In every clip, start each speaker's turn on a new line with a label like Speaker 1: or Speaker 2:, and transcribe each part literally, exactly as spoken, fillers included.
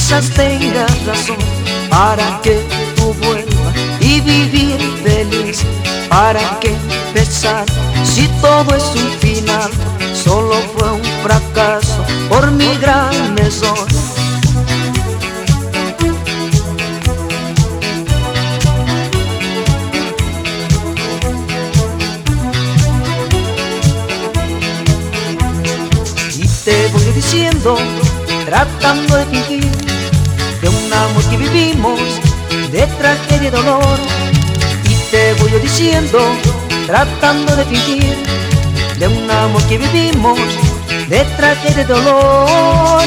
Speaker 1: Quizás tengas razón para que tú vuelvas y vivir feliz. ¿Para qué empezar si todo es un final? Solo fue un fracaso por mi gran error. Y te voy diciendo, tratando de fingir, de un amor que vivimos, de tragedia y dolor. Y te voy diciendo, tratando de fingir, de un amor que vivimos, de tragedia y dolor.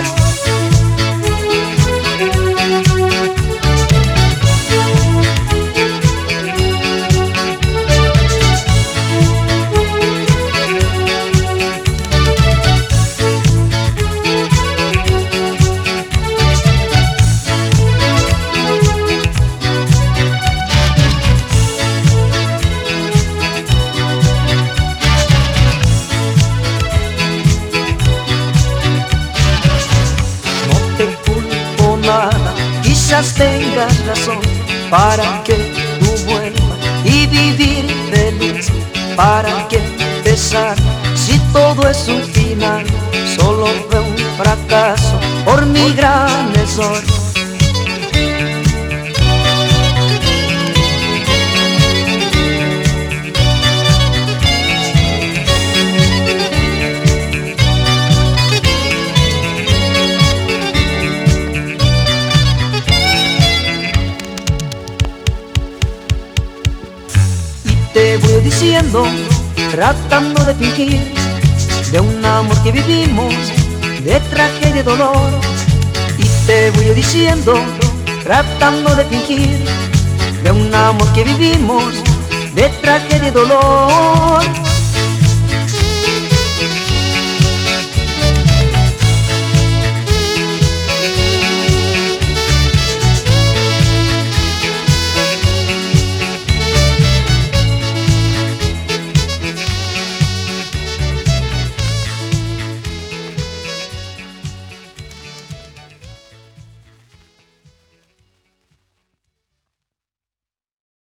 Speaker 1: Quizás tengas razón para que tú vuelvas y vivir feliz. ¿Para qué empezar si todo es un final? Solo fue un fracaso por mi gran error. Te voy diciendo, tratando de fingir, de un amor que vivimos, de tragedia y dolor. Y te voy diciendo, tratando de fingir, de un amor que vivimos, de tragedia y dolor.